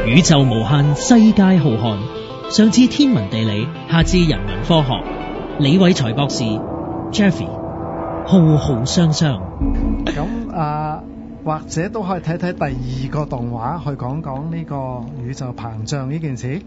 宇宙無限，世界浩瀚，上至天文地理，下至人文科學。李偉才博士 Jeffrey 浩浩湯湯。 咁或者都可以睇睇第二個動畫，去講講呢個宇宙膨脹呢件事。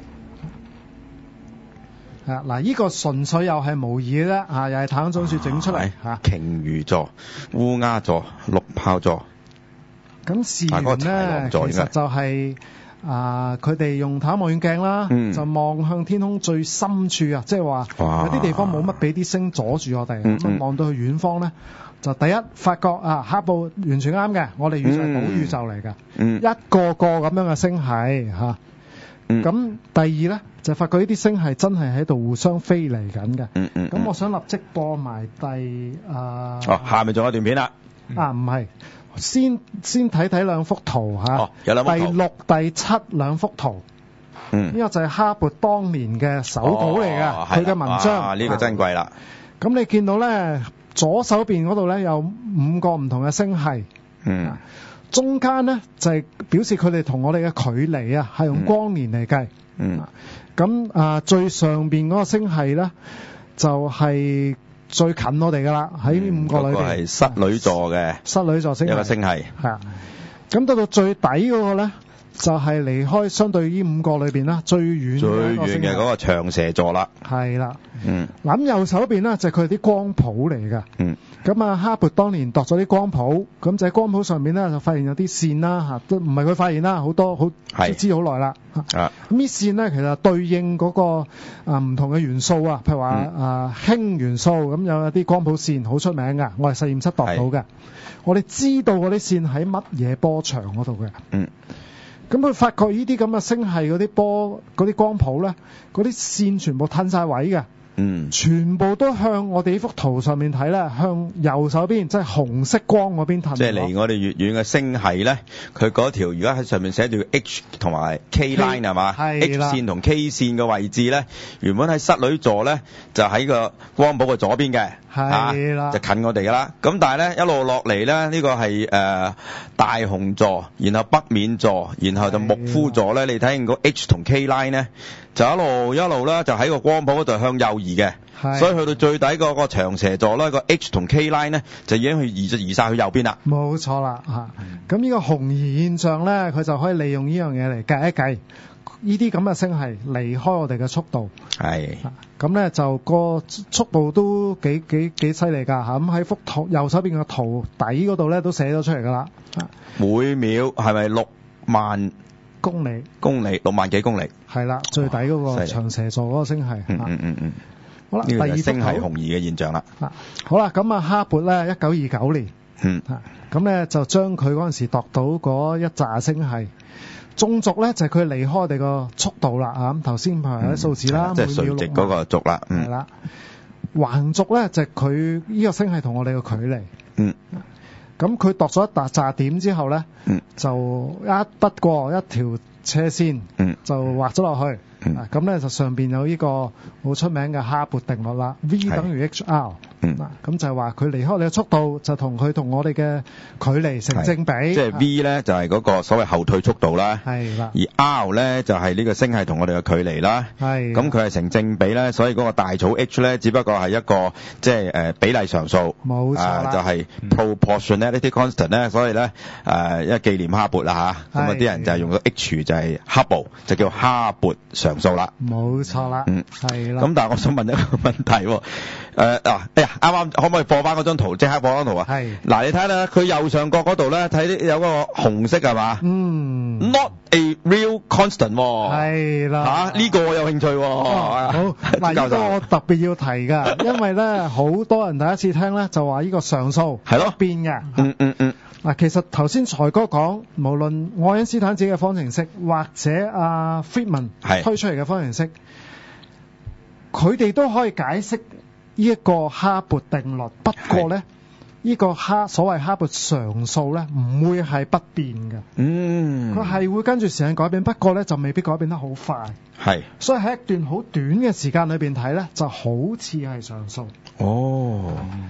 嗱，呢個純粹又係模擬嘅啫，又係太空總署整出嚟嚇。 鯨魚座、烏鴉座、綠豹座。 咁事緣咧，其實就係佢哋用太空望遠鏡啦，就望向天空最深處啊，即係話有啲地方冇乜俾啲星阻住我哋，咁望到去遠方咧，就第一發覺哈布完全啱嘅，我哋宇宙係寶宇宙嚟嘅，一個個咁樣嘅星系嚇。咁第二咧就發覺呢啲星系真係喺度互相飛嚟緊嘅。咁我想立即播埋下面仲有段片啦。 唔係。先睇睇兩幅圖嚇， 有兩幅圖， 第6、第7兩幅圖，呢個就係哈勃當年嘅手稿嚟嘅，佢嘅文章。 呢個珍貴啦。 咁你見到咧，左手邊嗰度咧有5個唔同嘅星系，中間咧就係表示佢哋同我哋嘅距離啊，係用光年嚟計。咁最上邊嗰個星系咧就係最近我哋噶啦，喺呢5個裏邊係室女座嘅， 室女座星系一個星系。 咁到最底嗰個咧，就係離開相對呢5個裏邊啦，最遠嘅嗰個長蛇座啦。 係啦。咁右手邊咧就係佢哋啲光譜嚟嘅。咁哈勃當年度咗啲光譜，咁就喺光譜上面咧就發現有啲線啦，都唔係佢發現啦，好多知好耐啦。咁啲線咧其實對應嗰個唔同嘅元素啊，譬如話氫元素，咁有啲光譜線好出名㗎，我係實驗室度到嘅。我哋知道嗰啲線喺乜嘢波長嗰度嘅。咁佢發覺呢啲咁嘅星系嗰啲光譜咧，嗰啲線全部褪晒位嘅。全部都向我哋呢幅圖上面睇咧，向右手邊即係紅色光嗰邊褪。 即係離我哋越遠嘅星系咧，佢嗰條而家喺上面寫住 H 同埋 K line 係嘛？H 線同 K 線嘅位置咧，原本喺室女座咧就喺個光譜嘅左邊嘅，就近我哋噶啦。咁但係咧一路落嚟咧，呢個係大熊座，然後北面座，然後就木夫座咧。你睇見個 H 同 K line 咧，就一路咧就喺個光譜嗰度向右移嘅，所以去到最底嗰個長蛇座咧，個 H 同 K line 咧就已經移晒去右邊啦。 冇錯啦，咁呢個紅移現象咧，佢就可以利用呢樣嘢嚟計一計呢啲咁嘅星系離開我哋嘅速度。咁咧就個速度都幾犀利㗎嚇。咁喺幅圖右手邊嘅圖底嗰度咧都寫咗出嚟㗎啦。 每秒係咪6萬公里 6萬幾公里？係啦，最底嗰個長蛇座嗰個星系。好啦，第二幅圖星系紅移嘅現象啦。 好啦，咁哈勃咧1929年，咁咧就將佢嗰陣時度到嗰一紮星系，縱軸咧就係佢離開我哋個速度啦。咁頭先譬如啲數字啦， 即係垂直嗰個軸啦。 係啦，橫軸咧就係佢呢個星系同我哋嘅距離。咁佢度咗一紮點之後咧，就一筆過一條車線，就畫咗落去。咁咧就上邊有呢個好出名嘅哈勃定律啦 ，V 等於 HR。咁就係話佢離開我哋嘅速度就同我哋嘅距離成正比。 即係 V 咧就係嗰個所謂後退速度啦。 係啦。 而 R 咧就係呢個星系同我哋嘅距離啦。係。咁佢係成正比咧，所以嗰個大草 H 咧只不過係一個即係比例常數。 冇錯啦。 就係 proportionality constant 咧，所以咧因為紀念哈勃啦嚇，咁啲人就係用咗 H 就係 Hubble，就叫哈勃常數啦。 冇錯啦。係啦。 咁但係我想問一個問題喎。啱啱可唔可以播翻嗰張圖？即刻播張圖啊！係嗱，你睇下佢右上角嗰度咧，睇有個紅色係嘛？Not a real constant。 係啦。 呢個我有興趣。 好嗱，呢個我特別要提㗎，因為咧好多人第一次聽咧就話呢個常數係咯變嘅。嗱，其實頭先財哥講，無論愛因斯坦自己嘅方程式，或者Friedman 推出嚟嘅方程式，佢哋都可以解釋呢一個哈勃定律。不過咧，呢個所謂哈勃常數咧，唔會係不變嘅。佢係會跟住時間改變，不過咧就未必改變得好快。係，所以喺一段好短嘅時間裏邊睇咧，就好似係常數。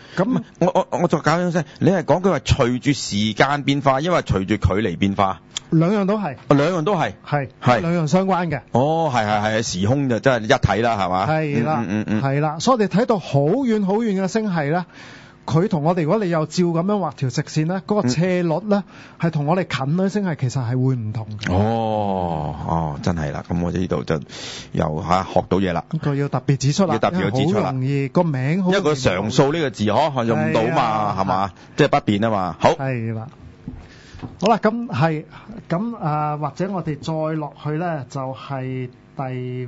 咁我再搞清楚，你係講佢話隨住時間變化，因為隨住距離變化。 兩樣都係。 兩樣都係。係兩樣相關嘅。 係時空就真係一體啦，係嘛？ 係啦，係啦，所以我哋睇到好遠好遠嘅星系咧。佢同我哋，如果你又照咁樣畫條直線咧，嗰個斜率咧係同我哋近嗰啲星系其實係會唔同嘅。 真係啦，咁我哋呢度就又學到嘢啦。 佢要特別指出啦， 要特別指出啦， 好容易個名好， 因為個常數呢個字可用唔到嘛，係嘛？即係不變啊嘛。好。係啦。 好啦，咁或者我哋再落去咧，就係第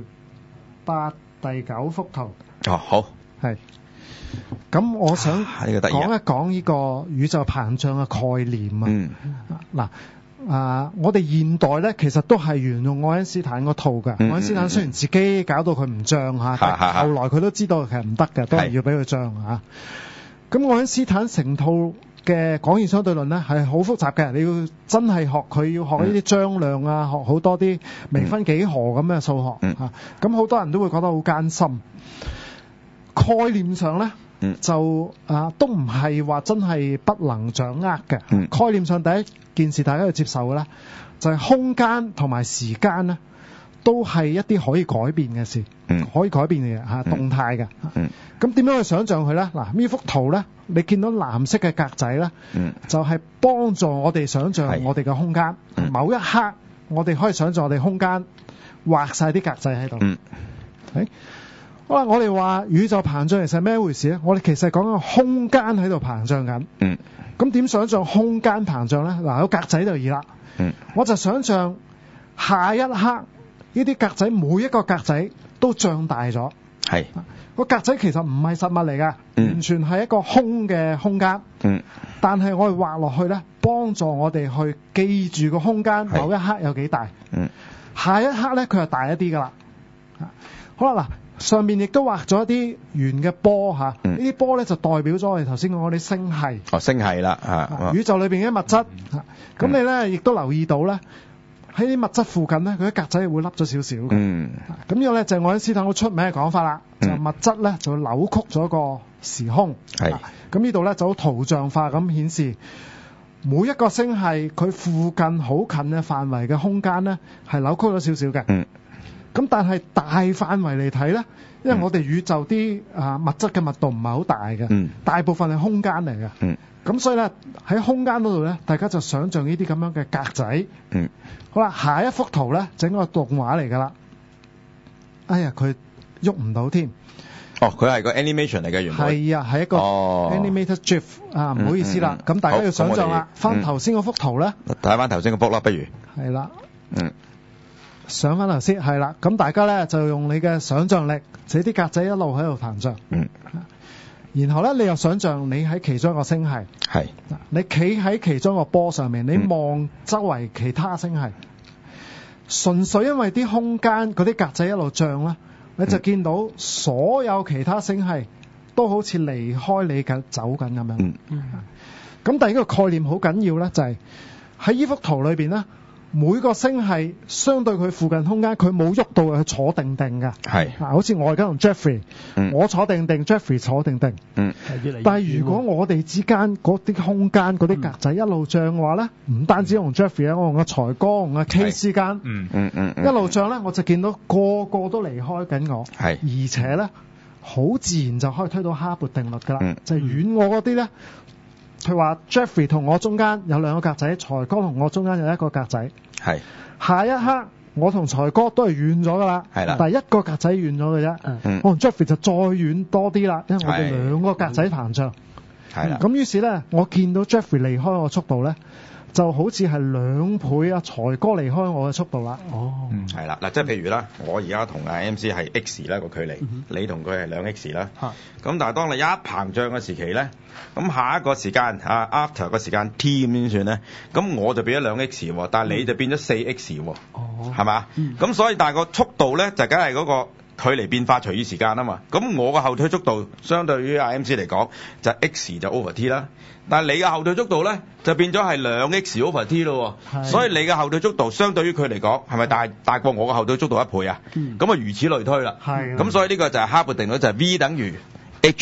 8、第9幅圖。 好。係。 咁我想講一講呢個宇宙膨脹嘅概念啊。我哋現代咧其實都係沿用愛因斯坦個套嘅。愛因斯坦雖然自己搞到佢唔脹嚇，但後來佢都知道其實唔得嘅，都係要俾佢脹嚇。咁愛因斯坦成套嘅廣義相對論咧係好複雜嘅，你要真係學佢，要學呢啲張量啊，學好多啲微分幾何咁嘅數學嚇。咁好多人都會覺得好艱辛。概念上咧，就都唔係話真係不能掌握嘅。概念上第一件事大家要接受嘅咧，就係空間同埋時間咧，都係一啲可以改變嘅事，可以改變嘅嘢嚇，動態嘅。咁點樣去想像佢咧？嗱，呢幅圖咧，你見到藍色嘅格仔咧，就係幫助我哋想像我哋嘅空間。某一刻，我哋可以想像我哋空間畫晒啲格仔喺度。好啦，我哋話宇宙膨脹其實係咩回事咧？我哋其實講緊空間喺度膨脹緊。咁點想像空間膨脹咧？嗱，有格仔就易啦。我就想像下一刻呢啲格仔每一個格仔都脹大咗。係個格仔其實唔係實物嚟㗎，完全係一個空嘅空間。但係我哋畫落去咧，幫助我哋去記住個空間某一刻有幾大。下一刻咧，佢就大一啲㗎啦。好啦，嗱。上面亦都畫咗一啲圓嘅波嚇，呢啲波咧就代表咗我哋頭先講嗰啲星系。星系啦，宇宙裏邊嘅物質。咁你咧亦都留意到咧，喺啲物質附近咧，佢啲格仔會凹咗少少嘅。咁呢個咧就係愛因斯坦好出名嘅講法啦，就物質咧就扭曲咗個時空。咁呢度咧就好圖像化咁顯示，每一個星系佢附近好近嘅範圍嘅空間咧係扭曲咗少少嘅。咁但係大範圍嚟睇咧，因為我哋宇宙啲物質嘅密度唔係好大嘅，大部分係空間嚟嘅。咁所以咧喺空間嗰度咧，大家就想像呢啲咁樣嘅格仔。好啦，下一幅圖咧整個動畫嚟㗎啦。哎呀，佢喐唔到添。佢係個 animation 嚟嘅原來。係啊，係一個 animated GIF 啊，唔好意思啦。咁大家要想像啦，翻頭先嗰幅圖咧。睇翻頭先嗰幅啦，不如。係啦。上翻頭先係啦，咁大家咧就用你嘅想像力，這啲格仔一路喺度膨脹。然後咧你又想像你喺其中一個星系，你企喺其中一個波上面，你望周圍其他星系，純粹因為啲空間嗰啲格仔一路脹啦，你就見到所有其他星系都好似離開你緊走緊咁樣。咁第二個概念好緊要咧，就係喺呢幅圖裏邊咧。每個星系相對佢附近空間，佢冇喐到，佢坐定定㗎。好似我而家同 Jeffrey，我坐定定，Jeffrey 坐定定。但係如果我哋之間嗰啲空間嗰啲格仔一路脹嘅話咧，唔單止同 Jeffrey 我同阿財哥同阿 K 之間，一路脹咧，我就見到個個都離開緊我。而且咧，好自然就可以推到哈勃定律㗎啦。就係遠我嗰啲咧。佢話 Jeffrey 同我中間有兩個格仔，財哥同我中間有一個格仔。下一刻我同財哥都係遠咗㗎啦。但係一個格仔遠咗嘅啫。我同 Jeffrey 就再遠多啲啦，因為我哋兩個格仔膨脹。咁於是咧，我見到 Jeffrey 離開我嘅速度咧，就好似係2倍啊財哥離開我嘅速度啦。 係啦，嗱，即係譬如啦，我而家同阿 MC 係 X 啦個距離，你同佢係2X 啦。咁但係當你一膨脹嘅時期咧，咁下一個時間after 個時間 T 咁點算咧？咁我就變咗2X 喎，但係你就變咗4X 喎，係嘛？咁所以但係個速度咧就梗係嗰個距離變化隨住時間啊嘛。咁我個後退速度相對於阿 MC 嚟講就 X 就 over T 啦。但係你嘅後退速度咧就變咗係2X over T 咯，所以你嘅後退速度相對於佢嚟講係咪大過我嘅後退速度1倍啊？咁啊如此類推啦。咁所以呢個就係哈勃定律，就係 V 等於 H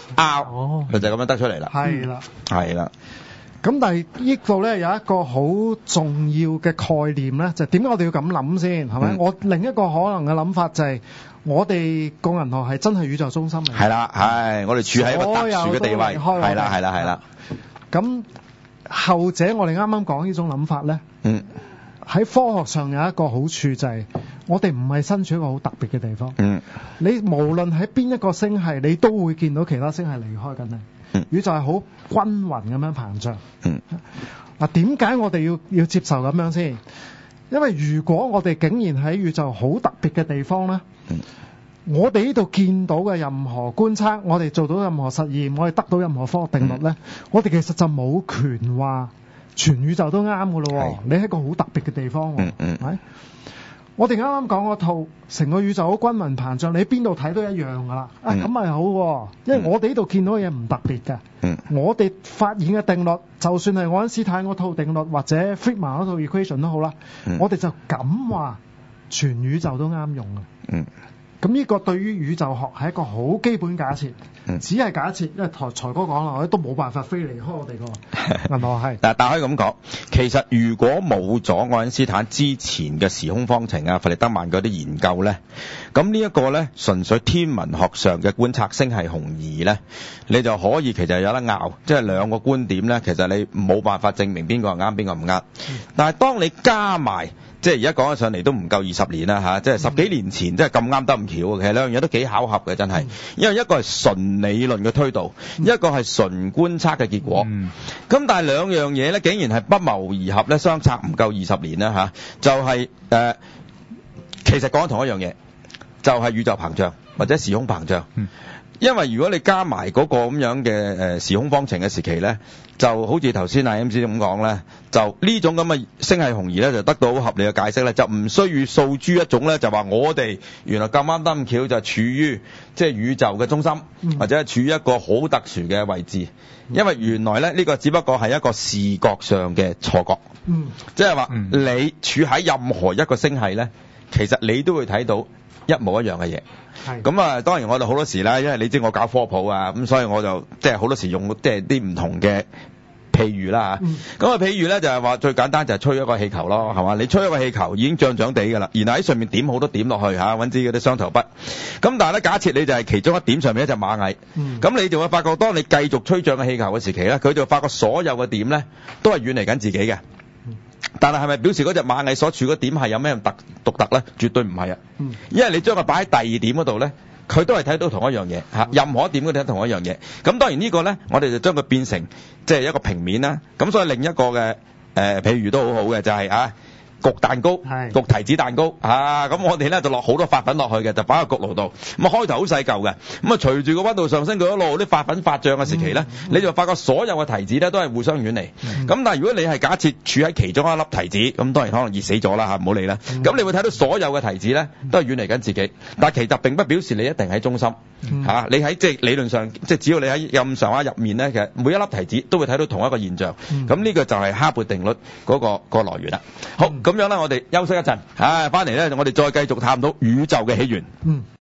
R，佢就咁樣得出嚟啦。 係啦， 係啦。 咁但係呢度咧有一個好重要嘅概念咧，就點解我哋要咁諗先？係咪？我另一個可能嘅諗法就係，我哋個銀河係真係宇宙中心嚟。 係啦，係我哋處喺一個特殊嘅地位。係啦，係啦，係啦。 咁後者我哋啱啱講呢種諗法咧，喺科學上有一個好處就係，我哋唔係身處一個好特別嘅地方。你無論喺邊一個星系，你都會見到其他星系離開緊你。宇宙係好均勻咁樣膨脹。嗱，點解我哋要接受咁樣先？因為如果我哋竟然喺宇宙好特別嘅地方咧，我哋呢度見到嘅任何觀測，我哋做到任何實驗，我哋得到任何科學定律咧，我哋其實就冇權話全宇宙都啱㗎咯。你喺一個好特別嘅地方，係我哋啱啱講嗰套成個宇宙好均勻膨脹，你喺邊度睇都一樣㗎啦。咁咪好，因為我哋呢度見到嘅嘢唔特別嘅。我哋發現嘅定律，就算係愛因斯坦嗰套定律或者 Friedman 嗰套 equation 都好啦，我哋就敢話全宇宙都啱用嘅。咁呢個對於宇宙學係一個好基本假設，只係假設，因為財哥講啦，我哋都冇辦法飛離開我哋個銀河系。但可以咁講，其實如果冇咗愛因斯坦之前嘅時空方程啊、弗里德曼嗰啲研究咧，咁呢一個咧純粹天文學上嘅觀察星系紅移咧，你就可以其實有得拗，即係兩個觀點咧，其實你冇辦法證明邊個係啱，邊個唔啱。但係當你加埋，即係而家講起上嚟都唔夠20年啦嚇，即係10幾年前即係咁啱得咁巧，其實兩樣嘢都幾巧合嘅真係，因為一個係純理論嘅推導，一個係純觀察嘅結果。咁但係兩樣嘢咧，竟然係不謀而合咧，相差唔夠20年啦嚇，就係其實講緊同一樣嘢，就係宇宙膨脹或者時空膨脹。因為如果你加埋嗰個咁樣嘅時空方程嘅時期咧，就好似頭先阿 MC 咁講咧，就呢種咁嘅星系紅移咧，就得到好合理嘅解釋咧，就唔需要訴諸一種咧，就話我哋原來咁啱得咁巧就處於即係宇宙嘅中心，或者係處於一個好特殊嘅位置。因為原來咧呢個只不過係一個視覺上嘅錯覺，即係話你處喺任何一個星系咧，其實你都會睇到一模一樣嘅嘢。咁啊，當然我哋好多時啦，因為你知我搞科普啊，咁所以我就即係好多時用即係啲唔同嘅譬喻啦嚇。咁譬如咧就係話最簡單就係吹一個氣球咯，係嘛？你吹一個氣球已經脹脹地㗎啦，然後喺上面點好多點落去嚇，揾支嗰啲雙頭筆。咁但係咧，假設你就係其中一點上面一隻螞蟻，咁你就會發覺，當你繼續吹脹嘅氣球嘅時期咧，佢就發覺所有嘅點咧都係遠離緊自己嘅。但係咪表示嗰隻螞蟻所處嗰點係有咩獨特咧？絕對唔係啊！因為你將佢擺喺第二點嗰度咧，佢都係睇到同一樣嘢嚇，任何一點都睇到同一樣嘢。咁當然呢個咧，我哋就將佢變成即係一個平面啦。咁所以另一個嘅譬如都好好嘅就係焗蛋糕，焗提子蛋糕咁我哋咧就落好多發粉落去嘅，就擺喺焗爐度。咁開頭好細嚿嘅，咁隨住個溫度上升，佢一路啲發粉發脹嘅時期咧，你就發覺所有嘅提子咧都係互相遠離。咁但係如果你係假設處喺其中一粒提子，咁當然可能熱死咗啦嚇，唔好理啦。咁你會睇到所有嘅提子咧都係遠離緊自己，但係其實並不表示你一定喺中心嚇。你喺即係理論上，即係只要你喺咁上下入面咧，其實每一粒提子都會睇到同一個現象。咁呢個就係哈勃定律嗰個來源啦。好。咁樣咧，我哋休息一陣，翻嚟咧，我哋再繼續探討宇宙嘅起源。